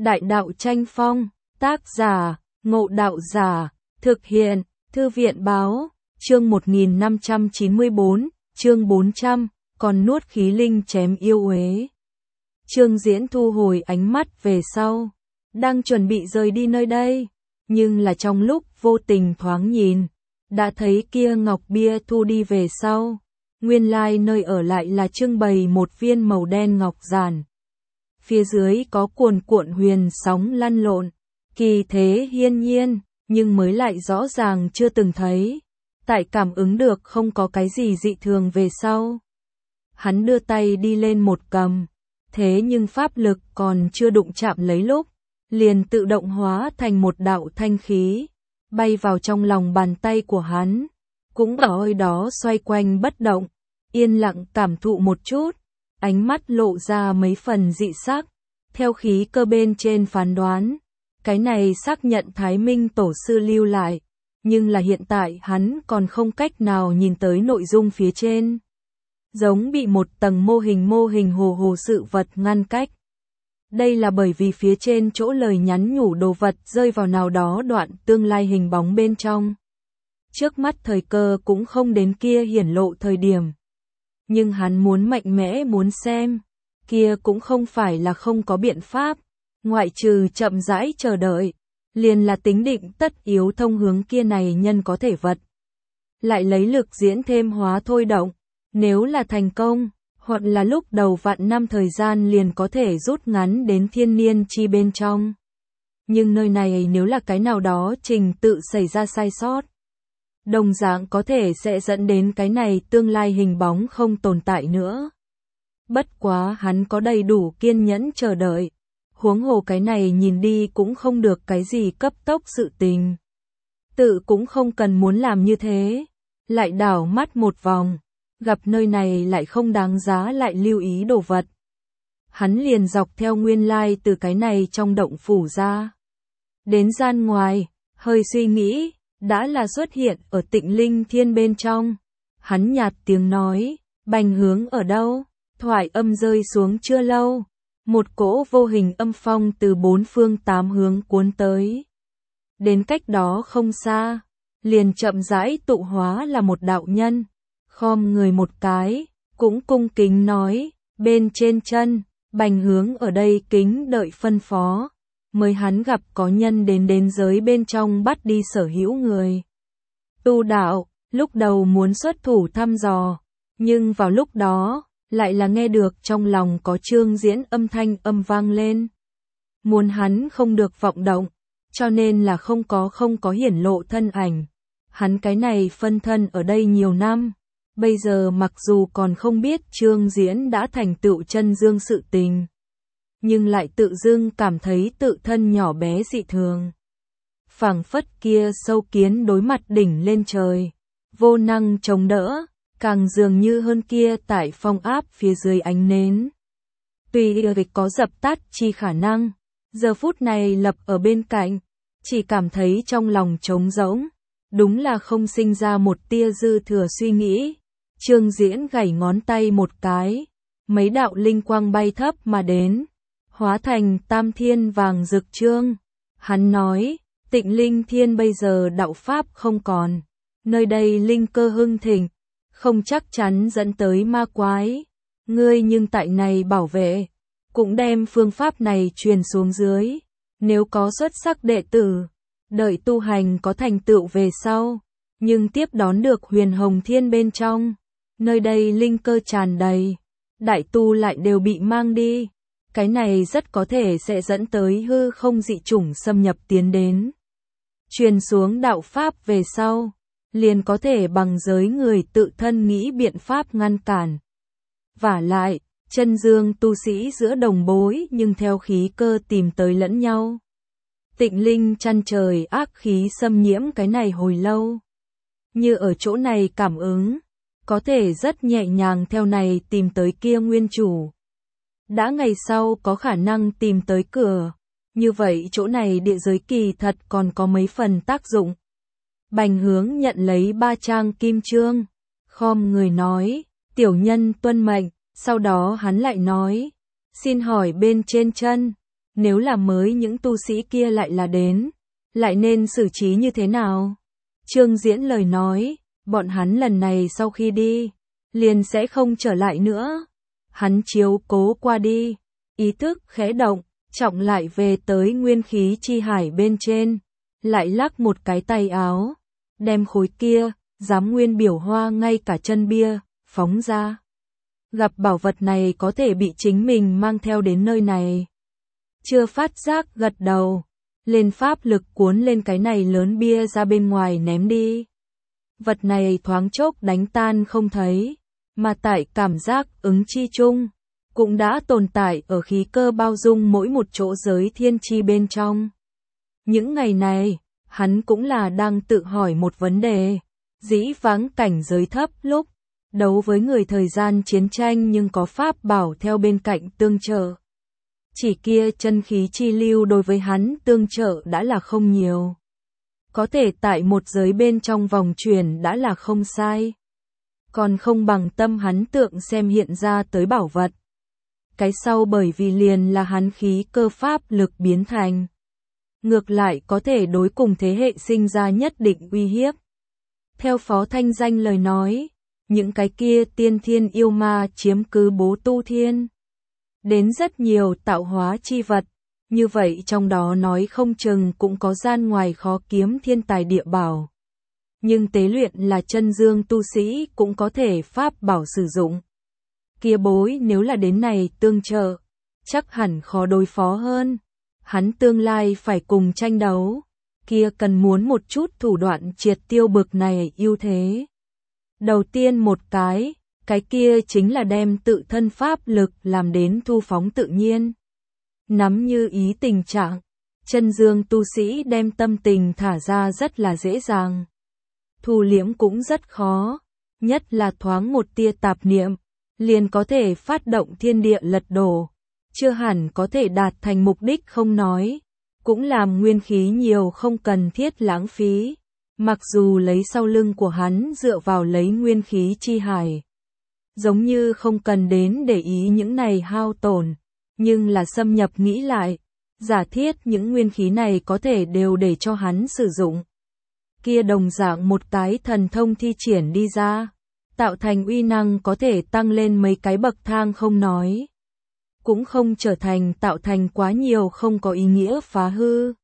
Đại đạo tranh phong, tác giả, Ngộ Đạo Giả, thực hiện, Thư viện báo, chương 1594, chương 400, còn nuốt khí linh chém yêu uế. Trương Diễn thu hồi ánh mắt về sau, đang chuẩn bị rời đi nơi đây, nhưng là trong lúc vô tình thoáng nhìn, đã thấy kia ngọc bia thu đi về sau, nguyên lai nơi ở lại là trưng bày một viên màu đen ngọc giản. Phía dưới có cuồn cuộn huyền sóng lăn lộn, kỳ thế hiên nhiên, nhưng mới lại rõ ràng chưa từng thấy. Tại cảm ứng được không có cái gì dị thường về sau, hắn đưa tay đi lên một cầm, thế nhưng pháp lực còn chưa đụng chạm lấy lúc, liền tự động hóa thành một đạo thanh khí, bay vào trong lòng bàn tay của hắn, cũng ở nơi đó xoay quanh bất động, yên lặng cảm thụ một chút, ánh mắt lộ ra mấy phần dị sắc, theo khí cơ bên trên phán đoán, cái này xác nhận Thái Minh tổ sư lưu lại, nhưng là hiện tại hắn còn không cách nào nhìn tới nội dung phía trên. Giống bị một tầng mô hình hồ hồ sự vật ngăn cách. Đây là bởi vì phía trên chỗ lời nhắn nhủ đồ vật rơi vào nào đó đoạn tương lai hình bóng bên trong. Trước mắt thời cơ cũng không đến kia hiển lộ thời điểm. Nhưng hắn muốn mạnh mẽ muốn xem, kia cũng không phải là không có biện pháp, ngoại trừ chậm rãi chờ đợi, liền là tính định tất yếu thông hướng kia này nhân có thể vật. Lại lấy lực diễn thêm hóa thôi động, nếu là thành công, hoặc là lúc đầu vạn năm thời gian liền có thể rút ngắn đến thiên niên chi bên trong. Nhưng nơi này nếu là cái nào đó trình tự xảy ra sai sót, đồng dạng có thể sẽ dẫn đến cái này tương lai hình bóng không tồn tại nữa. Bất quá hắn có đầy đủ kiên nhẫn chờ đợi, huống hồ cái này nhìn đi cũng không được cái gì cấp tốc sự tình. Tự cũng không cần muốn làm như thế, lại đảo mắt một vòng, gặp nơi này lại không đáng giá lại lưu ý đồ vật. Hắn liền dọc theo nguyên lai từ cái này trong động phủ ra. Đến gian ngoài, hơi suy nghĩ, đã là xuất hiện ở Tịnh Linh Thiên bên trong. Hắn nhạt tiếng nói, Bành Hướng ở đâu? Thoại âm rơi xuống chưa lâu, một cỗ vô hình âm phong từ bốn phương tám hướng cuốn tới. Đến cách đó không xa, liền chậm rãi tụ hóa là một đạo nhân, khom người một cái, cũng cung kính nói, bên trên chân, Bành Hướng ở đây kính đợi phân phó, mới hắn gặp có nhân đến giới bên trong bắt đi sở hữu người. Tu đạo, lúc đầu muốn xuất thủ thăm dò, nhưng vào lúc đó, lại là nghe được trong lòng có Trương Diễn âm thanh âm vang lên. Muốn hắn không được vọng động, cho nên là không có hiển lộ thân ảnh. Hắn cái này phân thân ở đây nhiều năm, bây giờ mặc dù còn không biết Trương Diễn đã thành tựu chân dương sự tình, nhưng lại tự dưng cảm thấy tự thân nhỏ bé dị thường. Phảng phất kia sâu kiến đối mặt đỉnh lên trời, vô năng chống đỡ, càng dường như hơn kia tại phong áp phía dưới ánh nến. Tuy việc có dập tắt chi khả năng, giờ phút này lập ở bên cạnh, chỉ cảm thấy trong lòng trống rỗng, đúng là không sinh ra một tia dư thừa suy nghĩ. Trương Diễn gảy ngón tay một cái, mấy đạo linh quang bay thấp mà đến, hóa thành tam thiên vàng rực trương. Hắn nói, Tịnh Linh Thiên bây giờ đạo pháp không còn, nơi đây linh cơ hưng thịnh, không chắc chắn dẫn tới ma quái. Ngươi nhưng tại này bảo vệ, cũng đem phương pháp này truyền xuống dưới. Nếu có xuất sắc đệ tử, đợi tu hành có thành tựu về sau, nhưng tiếp đón được Huyền Hồng Thiên bên trong, nơi đây linh cơ tràn đầy, đại tu lại đều bị mang đi. Cái này rất có thể sẽ dẫn tới hư không dị chủng xâm nhập tiến đến. Truyền xuống đạo pháp về sau, liền có thể bằng giới người tự thân nghĩ biện pháp ngăn cản. Vả lại, chân dương tu sĩ giữa đồng bối nhưng theo khí cơ tìm tới lẫn nhau. Tịnh Linh chăn trời ác khí xâm nhiễm cái này hồi lâu. Như ở chỗ này cảm ứng, có thể rất nhẹ nhàng theo này tìm tới kia nguyên chủ. Đã ngày sau có khả năng tìm tới cửa, như vậy chỗ này địa giới kỳ thật còn có mấy phần tác dụng. Bành Hướng nhận lấy 3 trang kim chương, khom người nói, tiểu nhân tuân mệnh, sau đó hắn lại nói, xin hỏi bên trên chân, nếu là mới những tu sĩ kia lại là đến, lại nên xử trí như thế nào? Trương Diễn lời nói, bọn hắn lần này sau khi đi, liền sẽ không trở lại nữa. Hắn chiếu cố qua đi, ý thức khẽ động, trọng lại về tới nguyên khí chi hải bên trên, lại lắc một cái tay áo, đem khối kia, giám nguyên biểu hoa ngay cả chân bia, phóng ra. Gặp bảo vật này có thể bị chính mình mang theo đến nơi này. Chưa phát giác gật đầu, lên pháp lực cuốn lên cái này lớn bia ra bên ngoài ném đi. Vật này thoáng chốc đánh tan không thấy, mà tại cảm giác ứng chi chung, cũng đã tồn tại ở khí cơ bao dung mỗi một chỗ giới thiên chi bên trong. Những ngày này, hắn cũng là đang tự hỏi một vấn đề, dĩ vãng cảnh giới thấp lúc, đấu với người thời gian chiến tranh nhưng có pháp bảo theo bên cạnh tương trợ. Chỉ kia chân khí chi lưu đối với hắn tương trợ đã là không nhiều. Có thể tại một giới bên trong vòng chuyển đã là không sai. Còn không bằng tâm hắn tượng xem hiện ra tới bảo vật. Cái sau bởi vì liền là hắn khí cơ pháp lực biến thành. Ngược lại có thể đối cùng thế hệ sinh ra nhất định uy hiếp. Theo Phó Thanh Danh lời nói, những cái kia tiên thiên yêu ma chiếm cứ bố tu thiên. Đến rất nhiều tạo hóa chi vật, như vậy trong đó nói không chừng cũng có gian ngoài khó kiếm thiên tài địa bảo. Nhưng tế luyện là chân dương tu sĩ cũng có thể pháp bảo sử dụng. Kia bối nếu là đến này tương trợ, chắc hẳn khó đối phó hơn. Hắn tương lai phải cùng tranh đấu, kia cần muốn một chút thủ đoạn triệt tiêu bực này ưu thế. Đầu tiên một cái kia chính là đem tự thân pháp lực làm đến thu phóng tự nhiên. Nắm như ý tình trạng, chân dương tu sĩ đem tâm tình thả ra rất là dễ dàng. Thu liễm cũng rất khó, nhất là thoáng một tia tạp niệm, liền có thể phát động thiên địa lật đổ. Chưa hẳn có thể đạt thành mục đích không nói, cũng làm nguyên khí nhiều không cần thiết lãng phí. Mặc dù lấy sau lưng của hắn dựa vào lấy nguyên khí chi hải, giống như không cần đến để ý những này hao tổn, nhưng là xâm nhập nghĩ lại, giả thiết những nguyên khí này có thể đều để cho hắn sử dụng. Kia đồng dạng một cái thần thông thi triển đi ra, tạo thành uy năng có thể tăng lên mấy cái bậc thang không nói. Cũng không trở thành tạo thành quá nhiều không có ý nghĩa phá hư.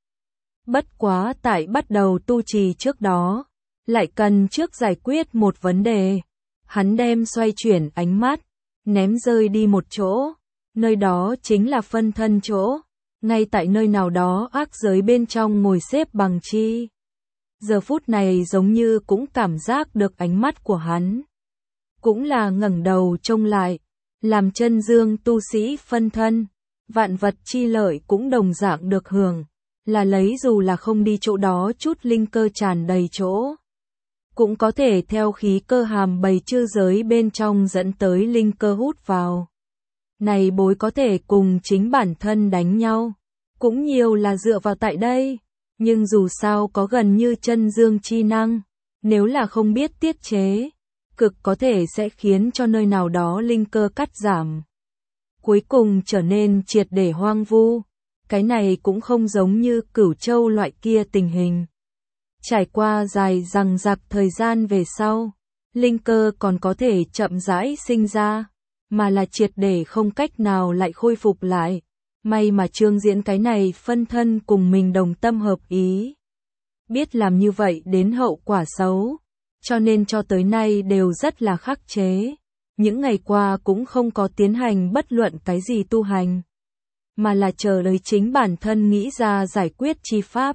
Bất quá tại bắt đầu tu trì trước đó, lại cần trước giải quyết một vấn đề. Hắn đem xoay chuyển ánh mắt, ném rơi đi một chỗ, nơi đó chính là phân thân chỗ, ngay tại nơi nào đó ác giới bên trong ngồi xếp bằng chi. Giờ phút này giống như cũng cảm giác được ánh mắt của hắn. Cũng là ngẩng đầu trông lại, làm chân dương tu sĩ phân thân, vạn vật chi lợi cũng đồng dạng được hưởng, là lấy dù là không đi chỗ đó chút linh cơ tràn đầy chỗ. Cũng có thể theo khí cơ hàm bầy chư giới bên trong dẫn tới linh cơ hút vào. Này bối có thể cùng chính bản thân đánh nhau, cũng nhiều là dựa vào tại đây, nhưng dù sao có gần như chân dương chi năng, nếu là không biết tiết chế, cực có thể sẽ khiến cho nơi nào đó linh cơ cắt giảm. Cuối cùng trở nên triệt để hoang vu, cái này cũng không giống như Cửu Châu loại kia tình hình. Trải qua dài dằng dặc thời gian về sau, linh cơ còn có thể chậm rãi sinh ra, mà là triệt để không cách nào lại khôi phục lại. May mà Trương Diễn cái này phân thân cùng mình đồng tâm hợp ý. Biết làm như vậy đến hậu quả xấu, cho nên cho tới nay đều rất là khắc chế. Những ngày qua cũng không có tiến hành bất luận cái gì tu hành, mà là chờ lấy chính bản thân nghĩ ra giải quyết chi pháp.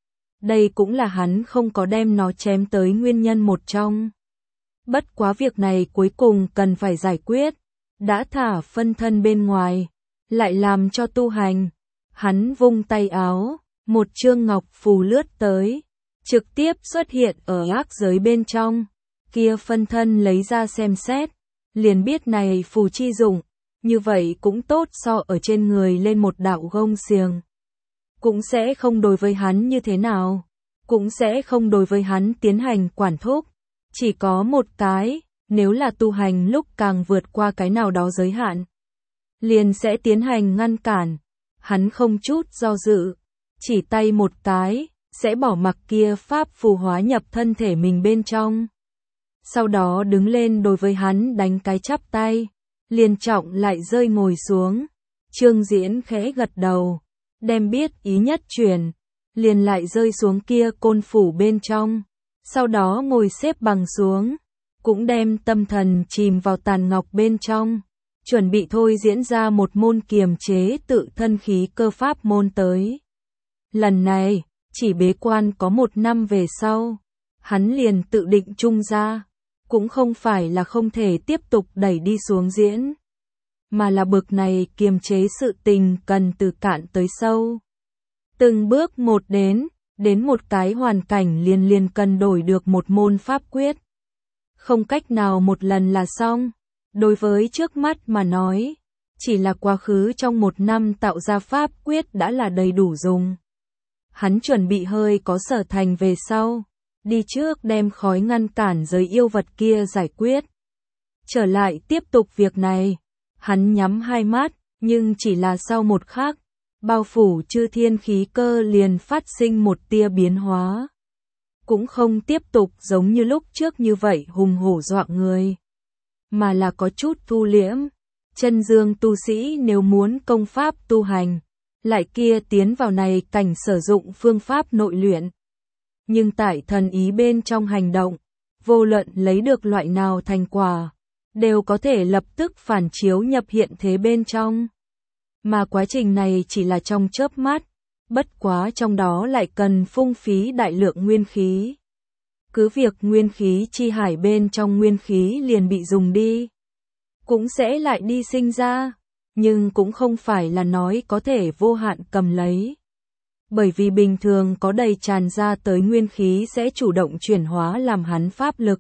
Đây cũng là hắn không có đem nó chém tới nguyên nhân một trong. Bất quá việc này cuối cùng cần phải giải quyết, đã thả phân thân bên ngoài, lại làm cho tu hành. Hắn vung tay áo, một chương ngọc phù lướt tới, trực tiếp xuất hiện ở ác giới bên trong. Kia phân thân lấy ra xem xét, liền biết này phù chi dụng, như vậy cũng tốt so ở trên người lên một đạo gông xiềng. Cũng sẽ không đối với hắn như thế nào, cũng sẽ không đối với hắn tiến hành quản thúc, chỉ có một cái, nếu là tu hành lúc càng vượt qua cái nào đó giới hạn, liền sẽ tiến hành ngăn cản. hắn không chút do dự, chỉ tay một cái, sẽ bỏ mặc kia pháp phù hóa nhập thân thể mình bên trong. Sau đó đứng lên đối với hắn đánh cái chắp tay, liền trọng lại rơi ngồi xuống. Trương Diễn khẽ gật đầu, đem biết ý nhất truyền, liền lại rơi xuống kia côn phủ bên trong, sau đó ngồi xếp bằng xuống, cũng đem tâm thần chìm vào tàn ngọc bên trong, chuẩn bị thôi diễn ra một môn kiềm chế tự thân khí cơ pháp môn tới. Lần này, chỉ bế quan có 1 năm về sau, hắn liền tự định trung ra, cũng không phải là không thể tiếp tục đẩy đi xuống diễn, mà là bực này kiềm chế sự tình cần từ cạn tới sâu. Từng bước một đến một cái hoàn cảnh liền cần đổi được một môn pháp quyết. Không cách nào một lần là xong, đối với trước mắt mà nói, chỉ là quá khứ trong 1 năm tạo ra pháp quyết đã là đầy đủ dùng. Hắn chuẩn bị hơi có sở thành về sau, đi trước đem khói ngăn cản giới yêu vật kia giải quyết. Trở lại tiếp tục việc này, hắn nhắm hai mắt, nhưng chỉ là sau một khắc, bao phủ chư thiên khí cơ liền phát sinh một tia biến hóa. Cũng không tiếp tục giống như lúc trước như vậy hùng hổ dọa người, mà là có chút thu liễm. Chân dương tu sĩ nếu muốn công pháp tu hành, lại kia tiến vào này cảnh sử dụng phương pháp nội luyện. Nhưng tại thần ý bên trong hành động, vô luận lấy được loại nào thành quả, đều có thể lập tức phản chiếu nhập hiện thế bên trong. Mà quá trình này chỉ là trong chớp mắt, bất quá trong đó lại cần phung phí đại lượng nguyên khí. Cứ việc nguyên khí chi hải bên trong nguyên khí liền bị dùng đi, cũng sẽ lại đi sinh ra, nhưng cũng không phải là nói có thể vô hạn cầm lấy. Bởi vì bình thường có đầy tràn ra tới nguyên khí sẽ chủ động chuyển hóa làm hắn pháp lực.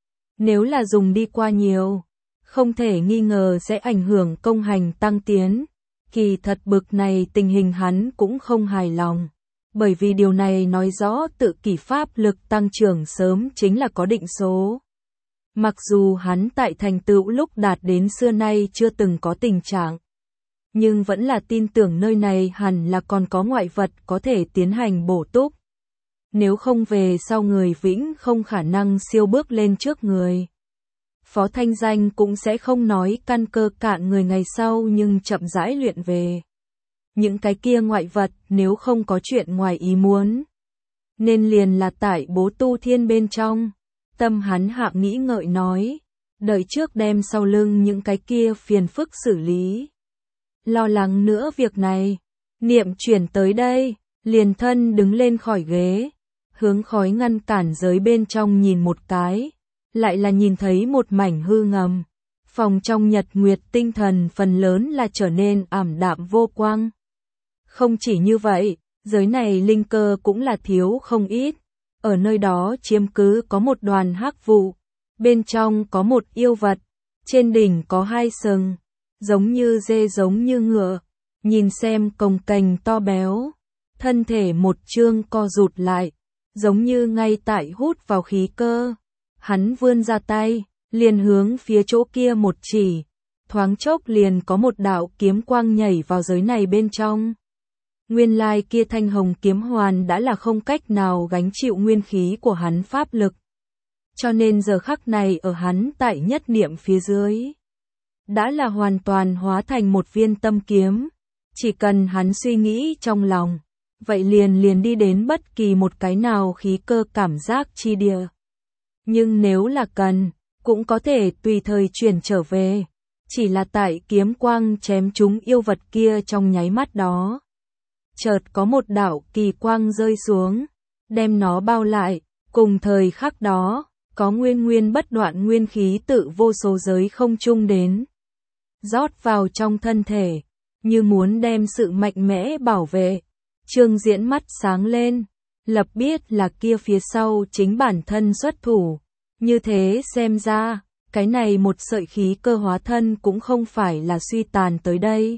Nếu là dùng đi qua nhiều, không thể nghi ngờ sẽ ảnh hưởng công hành tăng tiến. Kỳ thật bực này tình hình hắn cũng không hài lòng, bởi vì điều này nói rõ tự kỷ pháp lực tăng trưởng sớm chính là có định số. Mặc dù hắn tại thành tựu lúc đạt đến xưa nay chưa từng có tình trạng, nhưng vẫn là tin tưởng nơi này hẳn là còn có ngoại vật có thể tiến hành bổ túc. Nếu không về sau người vĩnh không khả năng siêu bước lên trước người. Phó Thanh Danh cũng sẽ không nói căn cơ cạn người ngày sau nhưng chậm rãi luyện về. Những cái kia ngoại vật nếu không có chuyện ngoài ý muốn, nên liền là tại bố tu thiên bên trong. Tâm hắn hạ nghĩ ngợi nói, đợi trước đem sau lưng những cái kia phiền phức xử lý. Lo lắng nữa việc này, niệm chuyển tới đây, liền thân đứng lên khỏi ghế, hướng khói ngăn cản giới bên trong nhìn một cái. Lại là nhìn thấy một mảnh hư ngầm, phòng trong nhật nguyệt tinh thần phần lớn là trở nên ảm đạm vô quang. Không chỉ như vậy, giới này linh cơ cũng là thiếu không ít, ở nơi đó chiếm cứ có một đoàn hắc vụ, bên trong có một yêu vật, trên đỉnh có 2 sừng, giống như dê giống như ngựa, nhìn xem cồng kềnh to béo, thân thể một chương co rụt lại, giống như ngay tại hút vào khí cơ. Hắn vươn ra tay, liền hướng phía chỗ kia một chỉ, thoáng chốc liền có một đạo kiếm quang nhảy vào giới này bên trong. Nguyên lai kia thanh hồng kiếm hoàn đã là không cách nào gánh chịu nguyên khí của hắn pháp lực. Cho nên giờ khắc này ở hắn tại nhất niệm phía dưới, đã là hoàn toàn hóa thành một viên tâm kiếm. Chỉ cần hắn suy nghĩ trong lòng, vậy liền đi đến bất kỳ một cái nào khí cơ cảm giác chi địa. Nhưng nếu là cần, cũng có thể tùy thời chuyển trở về. Chỉ là tại kiếm quang chém trúng yêu vật kia trong nháy mắt đó. Chợt có một đạo kỳ quang rơi xuống, đem nó bao lại. Cùng thời khắc đó, có nguyên bất đoạn nguyên khí tự vô số giới không trung đến. Rót vào trong thân thể, như muốn đem sự mạnh mẽ bảo vệ. Trương Diễn mắt sáng lên, lập biết là kia phía sau chính bản thân xuất thủ. Như thế xem ra, cái này một sợi khí cơ hóa thân cũng không phải là suy tàn tới đây,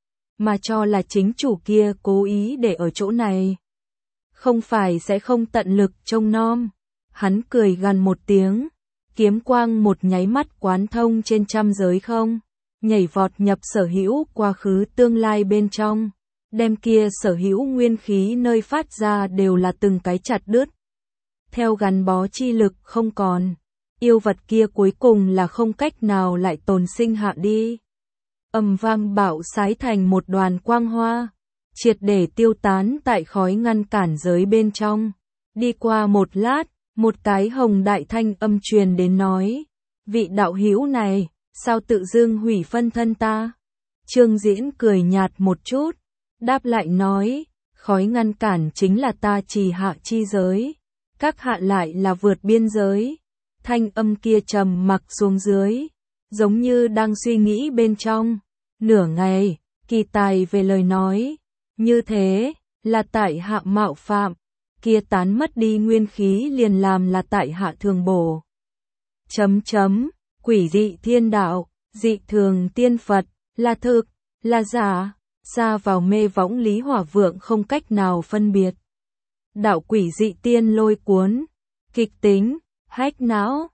mà cho là chính chủ kia cố ý để ở chỗ này. Không phải sẽ không tận lực trông nom. Hắn cười gằn một tiếng, kiếm quang một nháy mắt quán thông trên trăm giới không, nhảy vọt nhập sở hữu quá khứ tương lai bên trong, đem kia sở hữu nguyên khí nơi phát ra đều là từng cái chặt đứt. Theo gắn bó chi lực không còn, yêu vật kia cuối cùng là không cách nào lại tồn sinh hạ đi. Ầm vang bạo sái thành một đoàn quang hoa, triệt để tiêu tán tại khói ngăn cản giới bên trong. Đi qua một lát, một cái hồng đại thanh âm truyền đến nói, vị đạo hữu này, sao tự dưng hủy phân thân ta? Trương Diễn cười nhạt một chút, đáp lại nói, khói ngăn cản chính là ta trì hạ chi giới, các hạ lại là vượt biên giới. Thanh âm kia trầm mặc xuống dưới, giống như đang suy nghĩ bên trong. Nửa ngày, kỳ tài về lời nói, như thế, là tại hạ mạo phạm, kia tán mất đi nguyên khí liền làm là tại hạ thường bổ. Quỷ dị thiên đạo, dị thường tiên Phật, là thực, là giả, ra vào mê võng Lý Hỏa Vượng không cách nào phân biệt. Đạo quỷ dị tiên lôi cuốn, kịch tính, hách não,